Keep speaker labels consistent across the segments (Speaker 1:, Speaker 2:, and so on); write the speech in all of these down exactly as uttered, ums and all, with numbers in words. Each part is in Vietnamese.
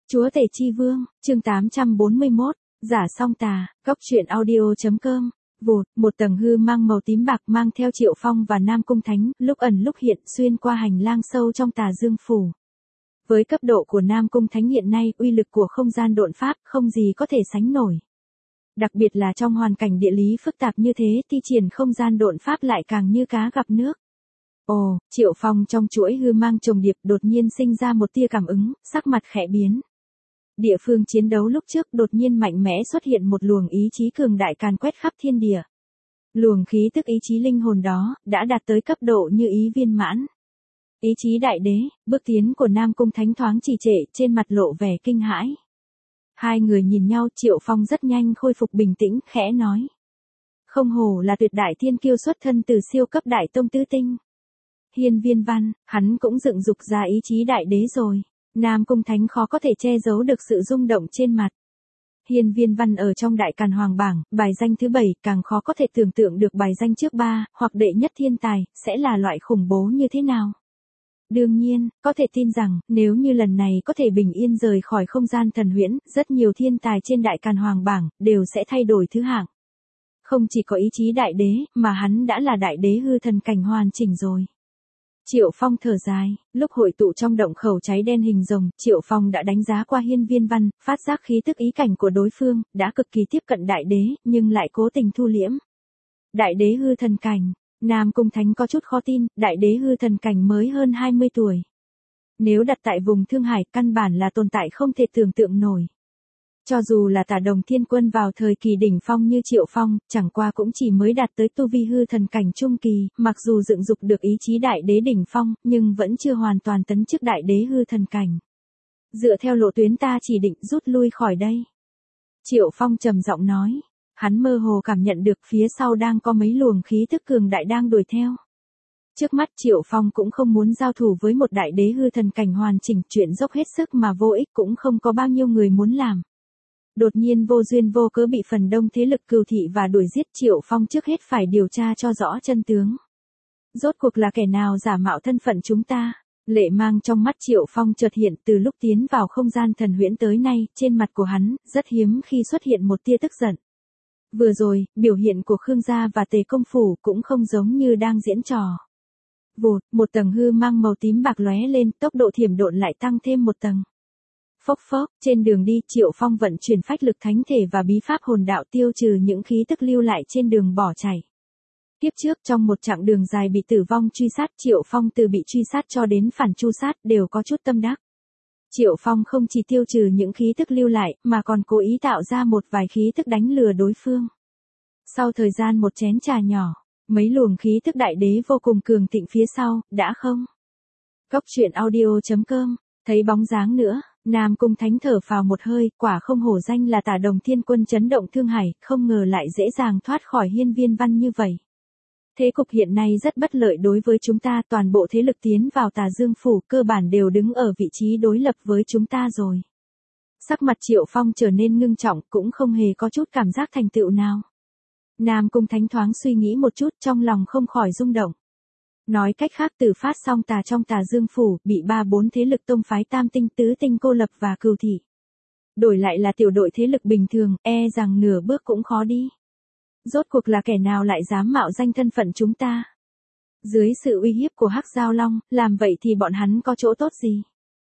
Speaker 1: Chúa Tể Chi Vương, chương tám trăm bốn mươi mốt, giả song tà, góc truyện audio.com. Vụt, một tầng hư mang màu tím bạc mang theo Triệu Phong và Nam Cung Thánh, lúc ẩn lúc hiện xuyên qua hành lang sâu trong Tà Dương Phủ. Với cấp độ của Nam Cung Thánh hiện nay, uy lực của không gian độn pháp không gì có thể sánh nổi. Đặc biệt là trong hoàn cảnh địa lý phức tạp như thế, thi triển không gian độn pháp lại càng như cá gặp nước. Ồ, Triệu Phong trong chuỗi hư mang trùng điệp đột nhiên sinh ra một tia cảm ứng, sắc mặt khẽ biến. Địa phương chiến đấu lúc trước đột nhiên mạnh mẽ xuất hiện một luồng ý chí cường đại càn quét khắp thiên địa. Luồng khí tức ý chí linh hồn đó, đã đạt tới cấp độ như ý viên mãn. Ý chí đại đế, bước tiến của Nam Cung Thánh thoáng trì trệ, trên mặt lộ vẻ kinh hãi. Hai người nhìn nhau, Triệu Phong rất nhanh khôi phục bình tĩnh, khẽ nói. Không hổ là tuyệt đại thiên kiêu xuất thân từ siêu cấp đại tông tứ tinh. Hiên Viên Văn, hắn cũng dựng dục ra ý chí đại đế rồi. Nam Cung Thánh khó có thể che giấu được sự rung động trên mặt. Hiên Viên Văn ở trong đại càn hoàng bảng, bài danh thứ bảy, càng khó có thể tưởng tượng được bài danh trước ba, hoặc đệ nhất thiên tài, sẽ là loại khủng bố như thế nào. Đương nhiên, có thể tin rằng, nếu như lần này có thể bình yên rời khỏi không gian thần huyễn, rất nhiều thiên tài trên đại càn hoàng bảng, đều sẽ thay đổi thứ hạng. Không chỉ có ý chí đại đế, mà hắn đã là đại đế hư thần cảnh hoàn chỉnh rồi. Triệu Phong thở dài, lúc hội tụ trong động khẩu cháy đen hình rồng, Triệu Phong đã đánh giá qua Hiên Viên Văn, phát giác khí tức ý cảnh của đối phương, đã cực kỳ tiếp cận đại đế, nhưng lại cố tình thu liễm. Đại đế hư thần cảnh, Nam Cung Thánh có chút khó tin, đại đế hư thần cảnh mới hơn hai mươi tuổi. Nếu đặt tại vùng Thương Hải, căn bản là tồn tại không thể tưởng tượng nổi. Cho dù là Tả Đồng Thiên Quân vào thời kỳ đỉnh phong như Triệu Phong, chẳng qua cũng chỉ mới đạt tới tu vi hư thần cảnh trung kỳ, mặc dù dựng dục được ý chí đại đế đỉnh phong, nhưng vẫn chưa hoàn toàn tấn chức đại đế hư thần cảnh. Dựa theo lộ tuyến ta chỉ định rút lui khỏi đây. Triệu Phong trầm giọng nói, hắn mơ hồ cảm nhận được phía sau đang có mấy luồng khí tức cường đại đang đuổi theo. Trước mắt Triệu Phong cũng không muốn giao thủ với một đại đế hư thần cảnh hoàn chỉnh, chuyện dốc hết sức mà vô ích cũng không có bao nhiêu người muốn làm. Đột nhiên vô duyên vô cớ bị phần đông thế lực cừu thị và đuổi giết, Triệu Phong trước hết phải điều tra cho rõ chân tướng. Rốt cuộc là kẻ nào giả mạo thân phận chúng ta? Lệ mang trong mắt Triệu Phong chợt hiện, từ lúc tiến vào không gian thần huyễn tới nay, trên mặt của hắn, rất hiếm khi xuất hiện một tia tức giận. Vừa rồi, biểu hiện của Khương gia và Tề Công Phủ cũng không giống như đang diễn trò. Vụt, một tầng hư mang màu tím bạc lóe lên, tốc độ thiểm độn lại tăng thêm một tầng. Phốc phốc, trên đường đi, Triệu Phong vận chuyển phách lực thánh thể và bí pháp hồn đạo tiêu trừ những khí tức lưu lại trên đường bỏ chạy. Tiếp trước trong một chặng đường dài bị tử vong truy sát, Triệu Phong từ bị truy sát cho đến phản tru sát đều có chút tâm đắc. Triệu Phong không chỉ tiêu trừ những khí tức lưu lại, mà còn cố ý tạo ra một vài khí tức đánh lừa đối phương. Sau thời gian một chén trà nhỏ, mấy luồng khí tức đại đế vô cùng cường thịnh phía sau, đã không. Góc truyện audio.com, thấy bóng dáng nữa. Nam Cung Thánh thở phào một hơi, quả không hổ danh là Tả Đồng Thiên Quân chấn động Thương Hải, không ngờ lại dễ dàng thoát khỏi Hiên Viên Văn như vậy. Thế cục hiện nay rất bất lợi đối với chúng ta, toàn bộ thế lực tiến vào Tà Dương Phủ cơ bản đều đứng ở vị trí đối lập với chúng ta rồi. Sắc mặt Triệu Phong trở nên ngưng trọng, cũng không hề có chút cảm giác thành tựu nào. Nam Cung Thánh thoáng suy nghĩ một chút, trong lòng không khỏi rung động. Nói cách khác, từ phát song tà trong Tà Dương Phủ, bị ba bốn thế lực tông phái tam tinh tứ tinh cô lập và cừu thị. Đổi lại là tiểu đội thế lực bình thường, e rằng nửa bước cũng khó đi. Rốt cuộc là kẻ nào lại dám mạo danh thân phận chúng ta? Dưới sự uy hiếp của Hắc Giao Long, làm vậy thì bọn hắn có chỗ tốt gì?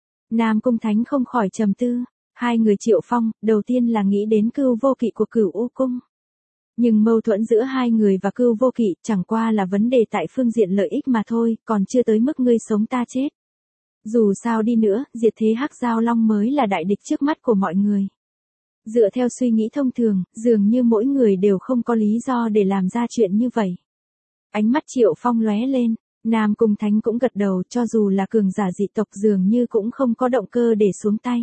Speaker 1: Nam Cung Thánh không khỏi trầm tư. Hai người Triệu Phong, đầu tiên là nghĩ đến Cưu Vô Kỵ của Cửu U Cung. Nhưng mâu thuẫn giữa hai người và Cưu Vô Kỵ chẳng qua là vấn đề tại phương diện lợi ích mà thôi, còn chưa tới mức ngươi sống ta chết. Dù sao đi nữa, diệt thế Hắc Giao Long mới là đại địch trước mắt của mọi người. Dựa theo suy nghĩ thông thường, dường như mỗi người đều không có lý do để làm ra chuyện như vậy. Ánh mắt Triệu Phong lóe lên, Nam Cung Thánh cũng gật đầu, cho dù là cường giả dị tộc dường như cũng không có động cơ để xuống tay.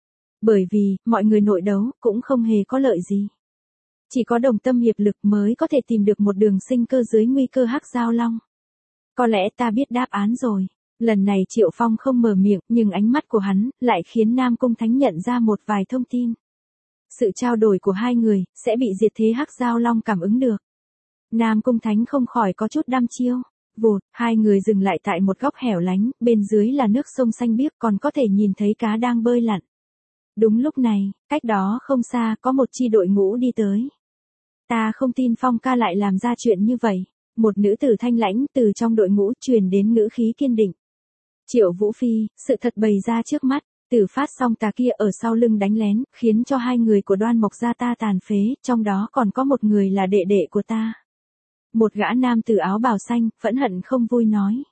Speaker 1: Bởi vì, mọi người nội đấu, cũng không hề có lợi gì. Chỉ có đồng tâm hiệp lực mới có thể tìm được một đường sinh cơ dưới nguy cơ Hắc Giao Long. Có lẽ ta biết đáp án rồi. Lần này Triệu Phong không mở miệng, nhưng ánh mắt của hắn lại khiến Nam Cung Thánh nhận ra một vài thông tin. Sự trao đổi của hai người sẽ bị diệt thế Hắc Giao Long cảm ứng được. Nam Cung Thánh không khỏi có chút đăm chiêu. Vụt, hai người dừng lại tại một góc hẻo lánh, bên dưới là nước sông xanh biếc, còn có thể nhìn thấy cá đang bơi lặn. Đúng lúc này, cách đó không xa có một chi đội ngũ đi tới. Ta không tin Phong ca lại làm ra chuyện như vậy. Một nữ tử thanh lãnh từ trong đội ngũ truyền đến ngữ khí kiên định. Triệu Vũ Phi, sự thật bày ra trước mắt, Tử Phát Song Tà kia ở sau lưng đánh lén, khiến cho hai người của Đoan Mộc gia ta tàn phế, trong đó còn có một người là đệ đệ của ta. Một gã nam tử áo bào xanh, phẫn hận không vui nói.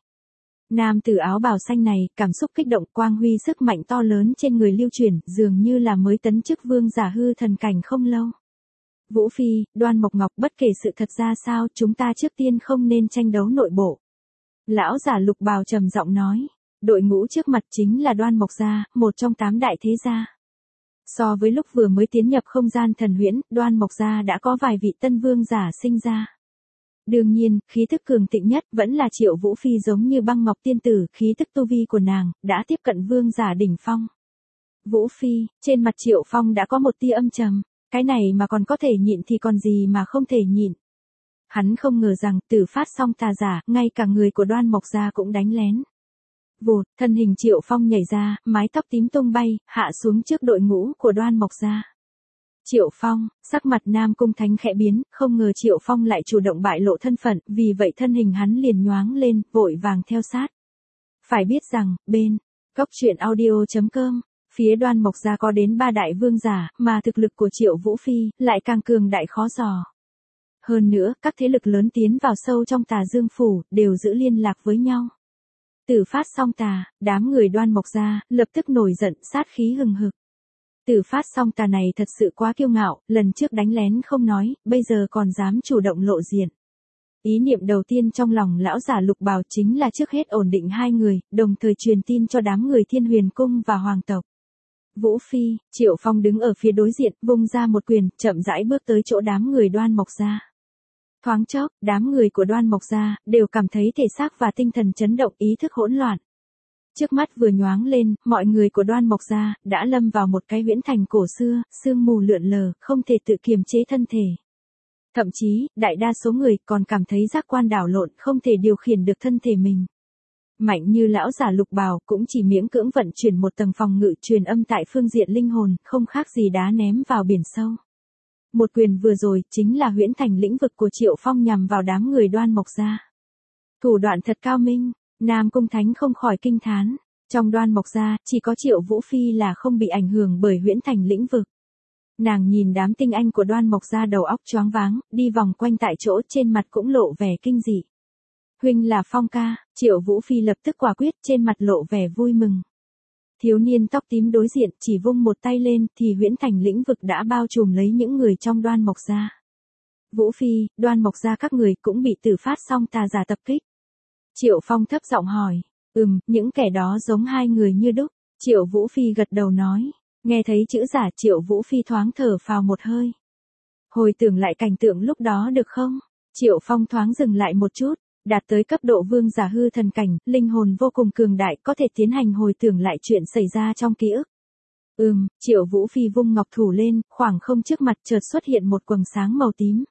Speaker 1: Nam tử áo bào xanh này, cảm xúc kích động, quang huy sức mạnh to lớn trên người lưu chuyển, dường như là mới tấn chức vương giả hư thần cảnh không lâu. Vũ Phi, Đoan Mộc Ngọc, bất kể sự thật ra sao, chúng ta trước tiên không nên tranh đấu nội bộ. Lão giả lục bào trầm giọng nói. Đội ngũ trước mặt chính là Đoan Mộc gia, một trong tám đại thế gia. So với lúc vừa mới tiến nhập không gian thần huyễn, Đoan Mộc gia đã có vài vị tân vương giả sinh ra. Đương nhiên, khí tức cường thịnh nhất vẫn là Triệu Vũ Phi, giống như băng ngọc tiên tử, khí tức tu vi của nàng đã tiếp cận vương giả đỉnh phong. Vũ Phi, trên mặt Triệu Phong đã có một tia âm trầm, cái này mà còn có thể nhịn thì còn gì mà không thể nhịn. Hắn không ngờ rằng Tử Phát Song Tà giả, ngay cả người của Đoan Mộc gia cũng đánh lén. Vụt, thân hình Triệu Phong nhảy ra, mái tóc tím tung bay, hạ xuống trước đội ngũ của Đoan Mộc gia. Triệu Phong, sắc mặt Nam Cung Thánh khẽ biến, không ngờ Triệu Phong lại chủ động bại lộ thân phận, vì vậy thân hình hắn liền nhoáng lên, vội vàng theo sát. Phải biết rằng, bên Cốc Truyện Audio chấm com, phía Đoan Mộc gia có đến ba đại vương giả, mà thực lực của Triệu Vũ Phi lại càng cường đại khó dò. Hơn nữa, các thế lực lớn tiến vào sâu trong Tà Dương phủ, đều giữ liên lạc với nhau. Tử Phát Song Tà, đám người Đoan Mộc gia lập tức nổi giận, sát khí hừng hực. Tử Phát Song Tà này thật sự quá kiêu ngạo, lần trước đánh lén không nói, bây giờ còn dám chủ động lộ diện. Ý niệm đầu tiên trong lòng lão giả lục bào chính là trước hết ổn định hai người, đồng thời truyền tin cho đám người Thiên Huyền Cung và hoàng tộc. Vũ Phi, Triệu Phong đứng ở phía đối diện, vung ra một quyền, chậm rãi bước tới chỗ đám người Đoan Mộc gia. Thoáng chốc, đám người của Đoan Mộc gia đều cảm thấy thể xác và tinh thần chấn động, ý thức hỗn loạn. Trước mắt vừa nhoáng lên, mọi người của Đoan Mộc gia đã lâm vào một cái huyễn thành cổ xưa, sương mù lượn lờ, không thể tự kiềm chế thân thể. Thậm chí, đại đa số người còn cảm thấy giác quan đảo lộn, không thể điều khiển được thân thể mình. Mạnh như lão giả lục bào cũng chỉ miễn cưỡng vận chuyển một tầng phòng ngự truyền âm tại phương diện linh hồn, không khác gì đá ném vào biển sâu. Một quyền vừa rồi chính là huyễn thành lĩnh vực của Triệu Phong nhằm vào đám người Đoan Mộc gia. Thủ đoạn thật cao minh, Nam Cung Thánh không khỏi kinh thán. Trong Đoan Mộc gia, chỉ có Triệu Vũ Phi là không bị ảnh hưởng bởi huyễn thành lĩnh vực. Nàng nhìn đám tinh anh của Đoan Mộc gia đầu óc choáng váng, đi vòng quanh tại chỗ, trên mặt cũng lộ vẻ kinh dị. Huynh là Phong ca, Triệu Vũ Phi lập tức quả quyết, trên mặt lộ vẻ vui mừng. Thiếu niên tóc tím đối diện chỉ vung một tay lên thì huyễn thành lĩnh vực đã bao trùm lấy những người trong Đoan Mộc gia. Vũ Phi, Đoan Mộc gia các người cũng bị Tử Phát Song Tà giả tập kích. Triệu Phong thấp giọng hỏi. Ừm, những kẻ đó giống hai người như đúc. Triệu Vũ Phi gật đầu nói. Nghe thấy chữ giả, Triệu Vũ Phi thoáng thở phào một hơi. Hồi tưởng lại cảnh tượng lúc đó được không? Triệu Phong thoáng dừng lại một chút. Đạt tới cấp độ vương giả hư thần cảnh, linh hồn vô cùng cường đại, có thể tiến hành hồi tưởng lại chuyện xảy ra trong ký ức. Ừm, Triệu Vũ Phi vung ngọc thủ lên, khoảng không trước mặt chợt xuất hiện một quầng sáng màu tím.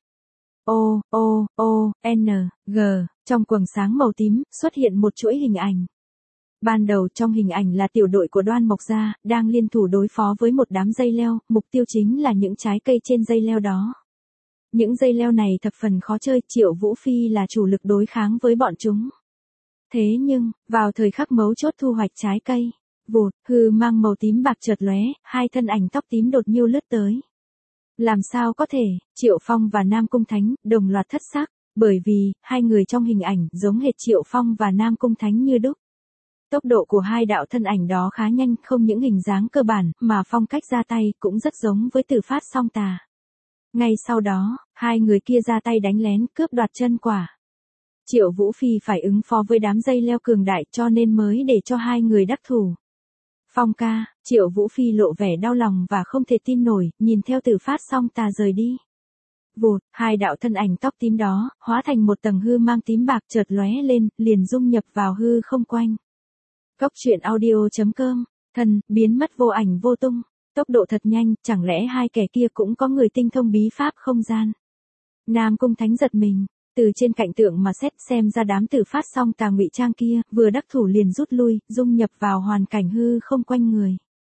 Speaker 1: O, O, O, N, G, trong quầng sáng màu tím, xuất hiện một chuỗi hình ảnh. Ban đầu trong hình ảnh là tiểu đội của Đoan Mộc gia, đang liên thủ đối phó với một đám dây leo, mục tiêu chính là những trái cây trên dây leo đó. Những dây leo này thập phần khó chơi, Triệu Vũ Phi là chủ lực đối kháng với bọn chúng. Thế nhưng, vào thời khắc mấu chốt thu hoạch trái cây, vụt, hư mang màu tím bạc chợt lóe, hai thân ảnh tóc tím đột nhiêu lướt tới. Làm sao có thể, Triệu Phong và Nam Cung Thánh đồng loạt thất sắc, bởi vì, hai người trong hình ảnh giống hệt Triệu Phong và Nam Cung Thánh như đúc. Tốc độ của hai đạo thân ảnh đó khá nhanh, không những hình dáng cơ bản, mà phong cách ra tay cũng rất giống với Tử Phát Song Tà. Ngay sau đó, hai người kia ra tay đánh lén, cướp đoạt chân quả. Triệu Vũ Phi phải ứng phó với đám dây leo cường đại, cho nên mới để cho hai người đắc thủ. Phong ca, Triệu Vũ Phi lộ vẻ đau lòng và không thể tin nổi, nhìn theo Tử Phát Song Tà rời đi. Vụt, hai đạo thân ảnh tóc tím đó, hóa thành một tầng hư mang tím bạc chợt lóe lên, liền dung nhập vào hư không quanh. Cốc Truyện Audio chấm com, thần, biến mất vô ảnh vô tung. Tốc độ thật nhanh, chẳng lẽ hai kẻ kia cũng có người tinh thông bí pháp không gian? Nam Cung Thánh giật mình, từ trên cảnh tượng mà xét xem ra đám Tử Phát Song Tà ngụy trang kia, vừa đắc thủ liền rút lui, dung nhập vào hoàn cảnh hư không quanh người.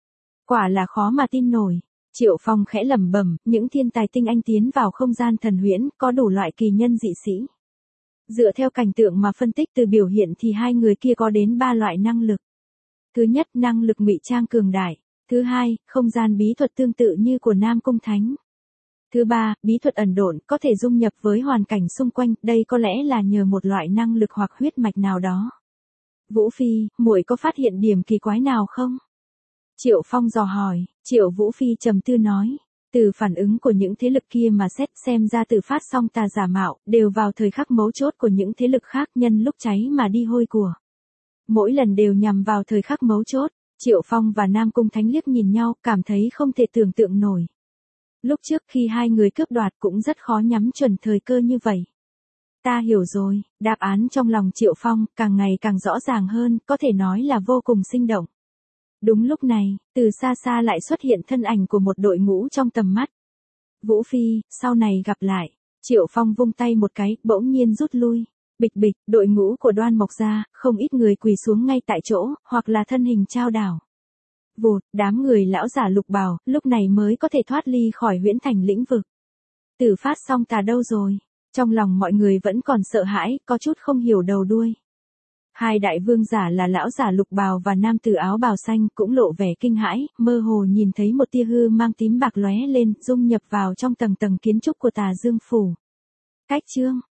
Speaker 1: Quả là khó mà tin nổi. Triệu Phong khẽ lẩm bẩm, những thiên tài tinh anh tiến vào không gian thần huyễn, có đủ loại kỳ nhân dị sĩ. Dựa theo cảnh tượng mà phân tích từ biểu hiện thì hai người kia có đến ba loại năng lực. Thứ nhất, năng lực ngụy trang cường đại. Thứ hai, không gian bí thuật tương tự như của Nam Cung Thánh. Thứ ba, bí thuật ẩn độn, có thể dung nhập với hoàn cảnh xung quanh, đây có lẽ là nhờ một loại năng lực hoặc huyết mạch nào đó. Vũ Phi, muội có phát hiện điểm kỳ quái nào không? Triệu Phong dò hỏi. Triệu Vũ Phi trầm tư nói. Từ phản ứng của những thế lực kia mà xét xem ra Từ Phát song tà giả mạo, đều vào thời khắc mấu chốt của những thế lực khác nhân lúc cháy mà đi hôi của. Mỗi lần đều nhằm vào thời khắc mấu chốt. Triệu Phong và Nam Cung Thánh liếc nhìn nhau, cảm thấy không thể tưởng tượng nổi. Lúc trước khi hai người cướp đoạt cũng rất khó nhắm chuẩn thời cơ như vậy. Ta hiểu rồi, đáp án trong lòng Triệu Phong càng ngày càng rõ ràng hơn, có thể nói là vô cùng sinh động. Đúng lúc này, từ xa xa lại xuất hiện thân ảnh của một đội ngũ trong tầm mắt. Vũ Phi, sau này gặp lại. Triệu Phong vung tay một cái, bỗng nhiên rút lui. Bịch bịch, đội ngũ của Đoan Mộc gia, không ít người quỳ xuống ngay tại chỗ, hoặc là thân hình trao đảo. Vụt, đám người lão giả lục bào, lúc này mới có thể thoát ly khỏi huyễn thành lĩnh vực. Từ Phát song tà đâu rồi? Trong lòng mọi người vẫn còn sợ hãi, có chút không hiểu đầu đuôi. Hai đại vương giả là lão giả lục bào và nam tử áo bào xanh cũng lộ vẻ kinh hãi, mơ hồ nhìn thấy một tia hư mang tím bạc lóe lên, dung nhập vào trong tầng tầng kiến trúc của Tà Dương phủ. Cách chương